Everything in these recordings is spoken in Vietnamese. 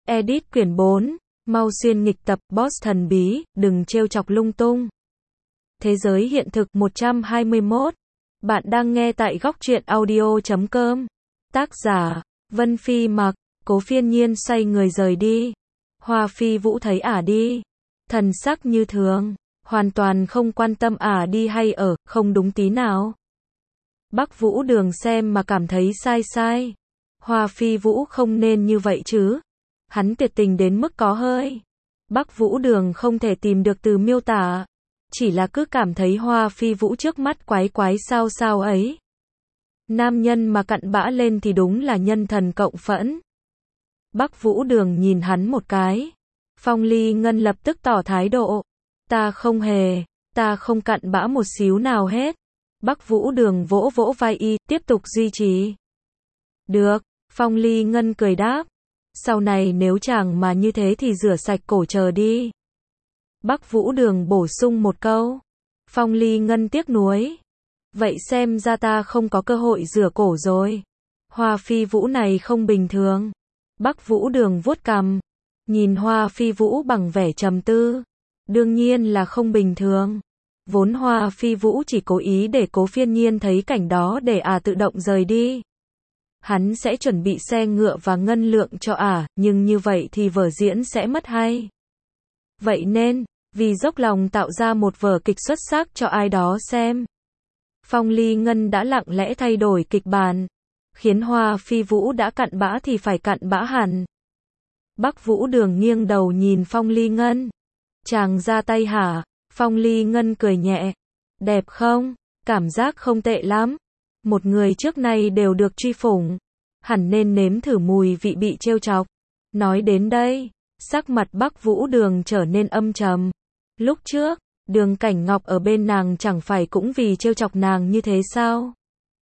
Edit quyển 4, mau xuyên nghịch tập, boss thần bí, đừng trêu chọc lung tung. Thế giới hiện thực 121. Bạn đang nghe tại góc truyện audio.com. Tác giả, Vân Phi Mặc. Cố Phiên Nhiên xoay người rời đi. Hoa Phi Vũ thấy ả đi. Thần sắc như thường, hoàn toàn không quan tâm ả đi hay ở, không đúng tí nào. Bắc Vũ Đường xem mà cảm thấy sai. Hoa Phi Vũ không nên như vậy chứ. Hắn tuyệt tình đến mức có hơi. Bắc Vũ Đường không thể tìm được từ miêu tả. Chỉ là cứ cảm thấy Hoa Phi Vũ trước mắt quái sao ấy. Nam nhân mà cặn bã lên thì đúng là nhân thần cộng phẫn. Bắc Vũ Đường nhìn hắn một cái. Phong Ly Ngân lập tức tỏ thái độ. Ta không cặn bã một xíu nào hết. Bắc Vũ Đường vỗ vai y, tiếp tục duy trì. Được, Phong Ly Ngân cười đáp. Sau này nếu chàng mà như thế thì rửa sạch cổ chờ đi. Bắc Vũ Đường bổ sung một câu. Phong Ly Ngân tiếc nuối. Vậy xem ra ta không có cơ hội rửa cổ rồi. Hoa Phi Vũ này không bình thường. Bắc Vũ Đường vuốt cằm. Nhìn Hoa Phi Vũ bằng vẻ trầm tư. Đương nhiên là không bình thường. Vốn Hoa Phi Vũ chỉ cố ý để Cố Phiên Nhiên thấy cảnh đó để tự động rời đi. Hắn sẽ chuẩn bị xe ngựa và ngân lượng cho nhưng như vậy thì vở diễn sẽ mất hay. Vậy nên, vì dốc lòng tạo ra một vở kịch xuất sắc cho ai đó xem, Phong Ly Ngân đã lặng lẽ thay đổi kịch bản, khiến Hoa Phi Vũ đã cặn bã thì phải cặn bã hẳn. Bắc Vũ Đường nghiêng đầu nhìn Phong Ly Ngân. Chàng ra tay hả? Phong Ly Ngân cười nhẹ. Đẹp không? Cảm giác không tệ lắm. Một người trước nay đều được truy phủng, hẳn nên nếm thử mùi vị bị trêu chọc. Nói đến đây, sắc mặt Bắc Vũ Đường trở nên âm trầm. Lúc trước, Đường Cảnh Ngọc ở bên nàng chẳng phải cũng vì trêu chọc nàng như thế sao?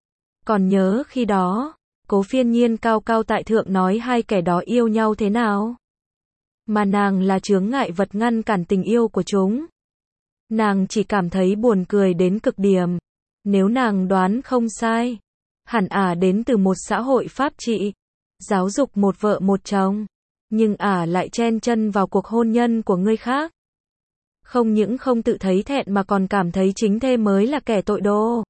Còn nhớ khi đó, Cố Phiên Nhiên cao tại thượng nói hai kẻ đó yêu nhau thế nào? Mà nàng là chướng ngại vật ngăn cản tình yêu của chúng. Nàng chỉ cảm thấy buồn cười đến cực điểm. Nếu nàng đoán không sai, hẳn đến từ một xã hội pháp trị, giáo dục một vợ một chồng, nhưng lại chen chân vào cuộc hôn nhân của người khác. Không những không tự thấy thẹn mà còn cảm thấy chính thê mới là kẻ tội đồ.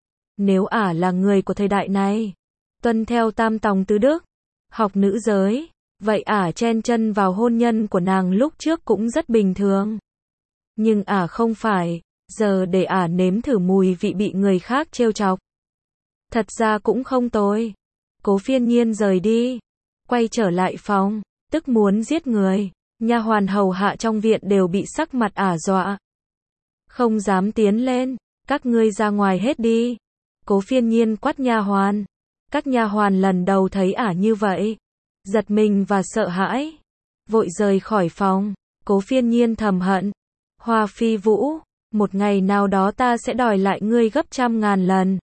Nếu là người của thời đại này, tuân theo tam tòng tứ đức, học nữ giới, vậy chen chân vào hôn nhân của nàng lúc trước cũng rất bình thường. Nhưng không phải, giờ để nếm thử mùi vị bị người khác trêu chọc. Thật ra cũng không tồi. Cố Phiên Nhiên rời đi, quay trở lại phòng, tức muốn giết người. Nha hoàn hầu hạ trong viện đều bị sắc mặt dọa. Không dám tiến lên, các ngươi ra ngoài hết đi. Cố Phiên Nhiên quát nha hoàn. Các nha hoàn lần đầu thấy như vậy, giật mình và sợ hãi, vội rời khỏi phòng. Cố Phiên Nhiên thầm hận. Hoa Phi Vũ, một ngày nào đó ta sẽ đòi lại ngươi gấp 100.000 lần.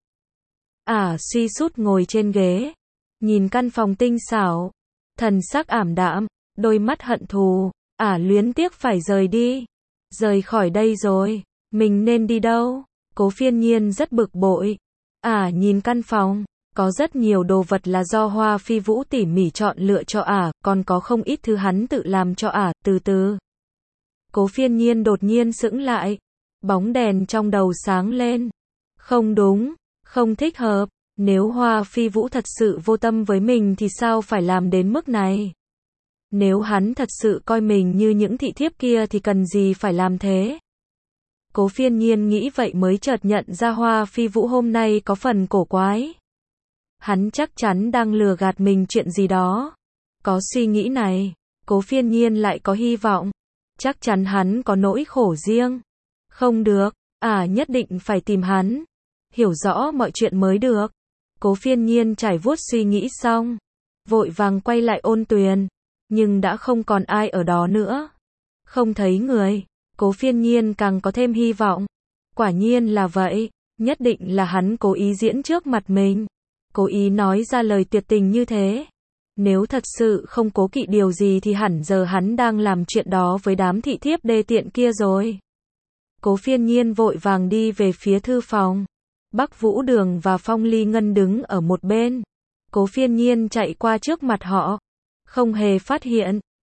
Suy sút ngồi trên ghế, nhìn căn phòng tinh xảo, thần sắc ảm đạm, đôi mắt hận thù, luyến tiếc phải rời đi. Rời khỏi đây rồi, mình nên đi đâu? Cố Phiên Nhiên rất bực bội. Nhìn căn phòng, có rất nhiều đồ vật là do Hoa Phi Vũ tỉ mỉ chọn lựa cho còn có không ít thứ hắn tự làm cho từ. Cố Phiên Nhiên đột nhiên sững lại. Bóng đèn trong đầu sáng lên. Không đúng, không thích hợp. Nếu Hoa Phi Vũ thật sự vô tâm với mình thì sao phải làm đến mức này? Nếu hắn thật sự coi mình như những thị thiếp kia thì cần gì phải làm thế? Cố Phiên Nhiên nghĩ vậy mới chợt nhận ra Hoa Phi Vũ hôm nay có phần cổ quái. Hắn chắc chắn đang lừa gạt mình chuyện gì đó. Có suy nghĩ này, Cố Phiên Nhiên lại có hy vọng. Chắc chắn hắn có nỗi khổ riêng. Không được, nhất định phải tìm hắn. Hiểu rõ mọi chuyện mới được. Cố Phiên Nhiên trải vuốt suy nghĩ xong, vội vàng quay lại Ôn Tuyền. Nhưng đã không còn ai ở đó nữa. Không thấy người, Cố Phiên Nhiên càng có thêm hy vọng. Quả nhiên là vậy, nhất định là hắn cố ý diễn trước mặt mình. Cố ý nói ra lời tuyệt tình như thế. Nếu thật sự không cố kỵ điều gì thì hẳn giờ hắn đang làm chuyện đó với đám thị thiếp đê tiện kia rồi. Cố Phiên Nhiên vội vàng đi về phía thư phòng. Bắc Vũ Đường và Phong Ly Ngân đứng ở một bên. Cố Phiên Nhiên chạy qua trước mặt họ. Không hề phát hiện,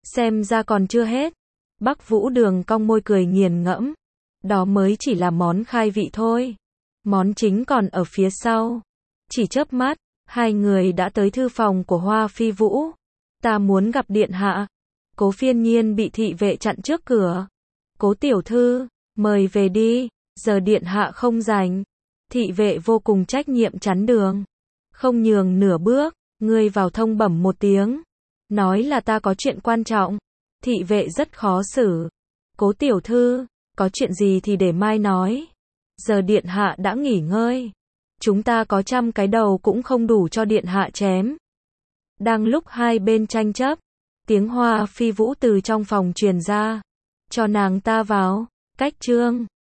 Xem ra còn chưa hết. Bắc Vũ Đường cong môi cười nghiền ngẫm. Đó mới chỉ là món khai vị thôi. Món chính còn ở phía sau. Chỉ chớp mắt, hai người đã tới thư phòng của Hoa Phi Vũ. Ta muốn gặp điện hạ. Cố Phiên Nhiên bị thị vệ chặn trước cửa. Cố tiểu thư, mời về đi, giờ điện hạ không rảnh. Thị vệ vô cùng trách nhiệm chắn đường. Không nhường nửa bước, ngươi vào thông bẩm một tiếng. Nói là ta có chuyện quan trọng. Thị vệ rất khó xử. Cố tiểu thư, có chuyện gì thì để mai nói. Giờ điện hạ đã nghỉ ngơi. Chúng ta có 100 cái đầu cũng không đủ cho điện hạ chém. Đang lúc hai bên tranh chấp, tiếng Hoa Phi Vũ từ trong phòng truyền ra. Cho nàng ta vào. Cách trương.